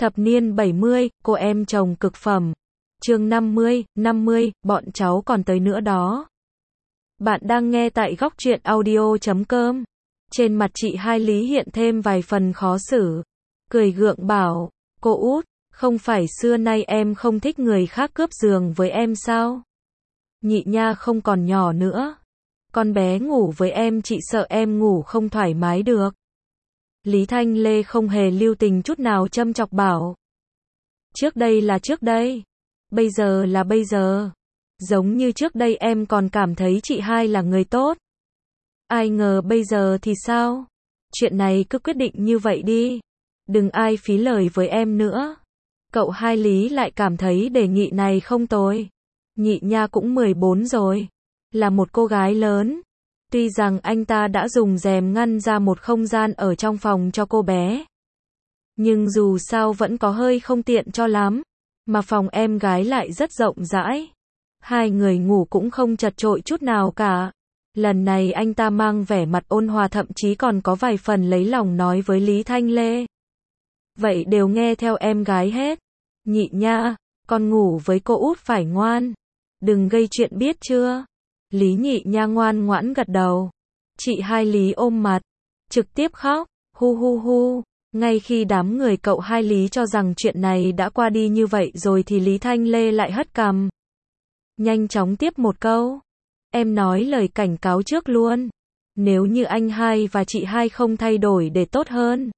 Thập niên 70, cô em chồng cực phẩm. Chương 50, bọn cháu còn tới nữa đó. Bạn đang nghe tại góc truyện audio.com. Trên mặt chị Hai Lý hiện thêm vài phần khó xử. Cười gượng bảo, cô út, không phải xưa nay em không thích người khác cướp giường với em sao? Nhị nha không còn nhỏ nữa. Con bé ngủ với em chị sợ em ngủ không thoải mái được. Lý Thanh Lê không hề lưu tình chút nào châm chọc bảo. Trước đây là trước đây. Bây giờ là bây giờ. Giống như trước đây em còn cảm thấy chị Hai là người tốt. Ai ngờ bây giờ thì sao? Chuyện này cứ quyết định như vậy đi. Đừng ai phí lời với em nữa. Cậu Hai Lý lại cảm thấy đề nghị này không tồi. Nhị nha cũng 14 rồi. Là một cô gái lớn. Tuy rằng anh ta đã dùng rèm ngăn ra một không gian ở trong phòng cho cô bé. Nhưng dù sao vẫn có hơi không tiện cho lắm. Mà phòng em gái lại rất rộng rãi. Hai người ngủ cũng không chật chội chút nào cả. Lần này anh ta mang vẻ mặt ôn hòa thậm chí còn có vài phần lấy lòng nói với Lý Thanh Lê. Vậy đều nghe theo em gái hết. Nhị nha, con ngủ với cô út phải ngoan. Đừng gây chuyện biết chưa? Lý nhị nha ngoan ngoãn gật đầu. Chị Hai Lý ôm mặt, trực tiếp khóc, hu hu hu. Ngay khi đám người cậu Hai Lý cho rằng chuyện này đã qua đi như vậy rồi thì Lý Thanh Lê lại hất cằm. Nhanh chóng tiếp một câu. Em nói lời cảnh cáo trước luôn. Nếu như anh Hai và chị Hai không thay đổi để tốt hơn.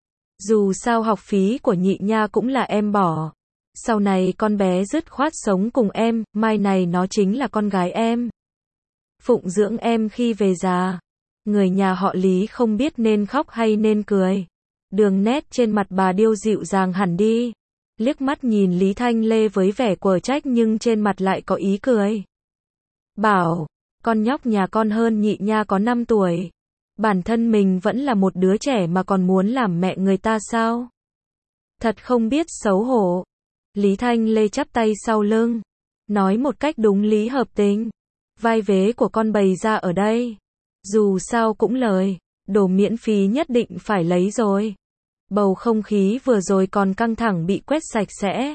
Dù sao học phí của nhị nha cũng là em bỏ. Sau này con bé dứt khoát sống cùng em, mai này nó chính là con gái em. Phụng dưỡng em khi về già. Người nhà họ Lý không biết nên khóc hay nên cười. Đường nét trên mặt bà Điêu dịu dàng hẳn đi. Liếc mắt nhìn Lý Thanh Lê với vẻ quở trách nhưng trên mặt lại có ý cười. Bảo, con nhóc nhà con hơn nhị nha có 5 tuổi. Bản thân mình vẫn là một đứa trẻ mà còn muốn làm mẹ người ta sao? Thật không biết xấu hổ. Lý Thanh Lê chắp tay sau lưng. Nói một cách đúng lý hợp tình. Vai vế của con bày ra ở đây. Dù sao cũng lời. Đồ miễn phí nhất định phải lấy rồi. Bầu không khí vừa rồi còn căng thẳng bị quét sạch sẽ.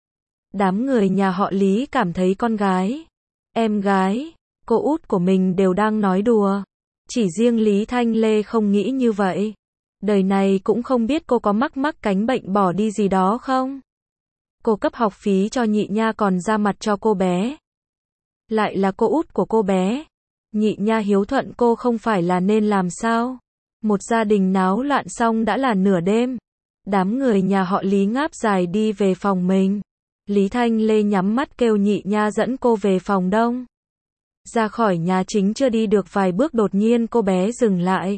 Đám người nhà họ Lý cảm thấy con gái, em gái, cô út của mình đều đang nói đùa. Chỉ riêng Lý Thanh Lê không nghĩ như vậy. Đời này cũng không biết cô có mắc cánh bệnh bỏ đi gì đó không. Cô cấp học phí cho nhị nha còn ra mặt cho cô bé. Lại là cô út của cô bé. Nhị nha hiếu thuận cô không phải là nên làm sao. Một gia đình náo loạn xong đã là nửa đêm. Đám người nhà họ Lý ngáp dài đi về phòng mình. Lý Thanh Lê nhắm mắt kêu nhị nha dẫn cô về phòng đông. Ra khỏi nhà chính chưa đi được vài bước đột nhiên cô bé dừng lại.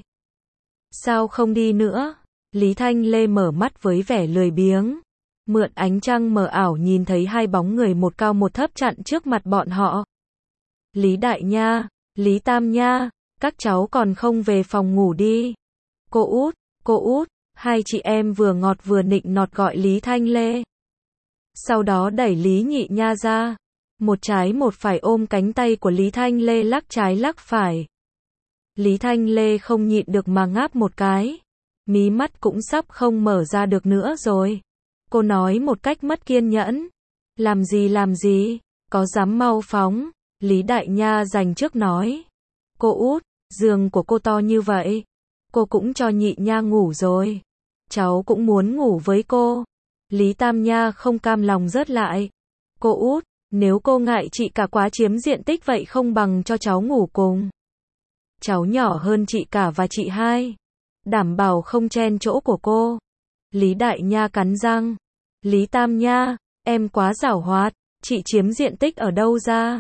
Sao không đi nữa? Lý Thanh Lê mở mắt với vẻ lười biếng. Mượn ánh trăng mờ ảo nhìn thấy hai bóng người một cao một thấp chặn trước mặt bọn họ. Lý Đại Nha, Lý Tam Nha, các cháu còn không về phòng ngủ đi. Cô út, hai chị em vừa ngọt vừa nịnh nọt gọi Lý Thanh Lê. Sau đó đẩy Lý Nhị Nha ra. Một trái một phải ôm cánh tay của Lý Thanh Lê lắc trái lắc phải. Lý Thanh Lê không nhịn được mà ngáp một cái. Mí mắt cũng sắp không mở ra được nữa rồi. Cô nói một cách mất kiên nhẫn. Làm gì, có dám mau phóng. Lý Đại Nha giành trước nói. Cô út, giường của cô to như vậy. Cô cũng cho nhị nha ngủ rồi. Cháu cũng muốn ngủ với cô. Lý Tam Nha không cam lòng rớt lại. Cô út, nếu cô ngại chị cả quá chiếm diện tích vậy không bằng cho cháu ngủ cùng. Cháu nhỏ hơn chị cả và chị Hai. Đảm bảo không chen chỗ của cô. Lý Đại Nha cắn răng. Lý Tam Nha, em quá giảo hoạt. Chị chiếm diện tích ở đâu ra?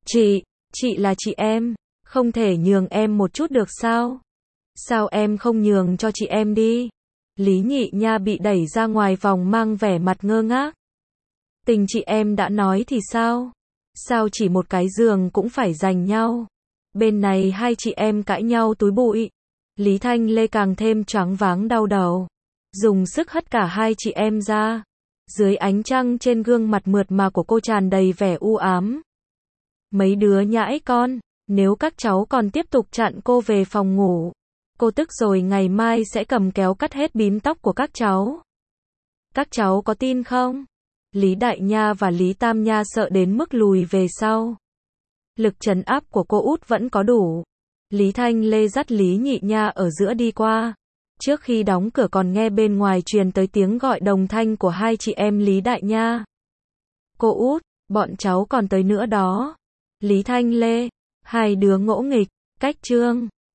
Chị là chị em. Không thể nhường em một chút được sao? Sao em không nhường cho chị em đi? Lý Nhị Nha bị đẩy ra ngoài vòng mang vẻ mặt ngơ ngác. Tình chị em đã nói thì sao? Sao chỉ một cái giường cũng phải giành nhau? Bên này hai chị em cãi nhau túi bụi. Lý Thanh Lê càng thêm choáng váng đau đầu. Dùng sức hất cả hai chị em ra. Dưới ánh trăng trên gương mặt mượt mà của cô tràn đầy vẻ u ám. Mấy đứa nhãi con, nếu các cháu còn tiếp tục chặn cô về phòng ngủ. Cô tức rồi ngày mai sẽ cầm kéo cắt hết bím tóc của các cháu. Các cháu có tin không? Lý Đại Nha và Lý Tam Nha sợ đến mức lùi về sau. Lực trấn áp của cô út vẫn có đủ. Lý Thanh Lê dắt Lý Nhị Nha ở giữa đi qua. Trước khi đóng cửa còn nghe bên ngoài truyền tới tiếng gọi đồng thanh của hai chị em Lý Đại Nha. Cô út, bọn cháu còn tới nữa đó. Lý Thanh Lê, hai đứa ngỗ nghịch, cách chương.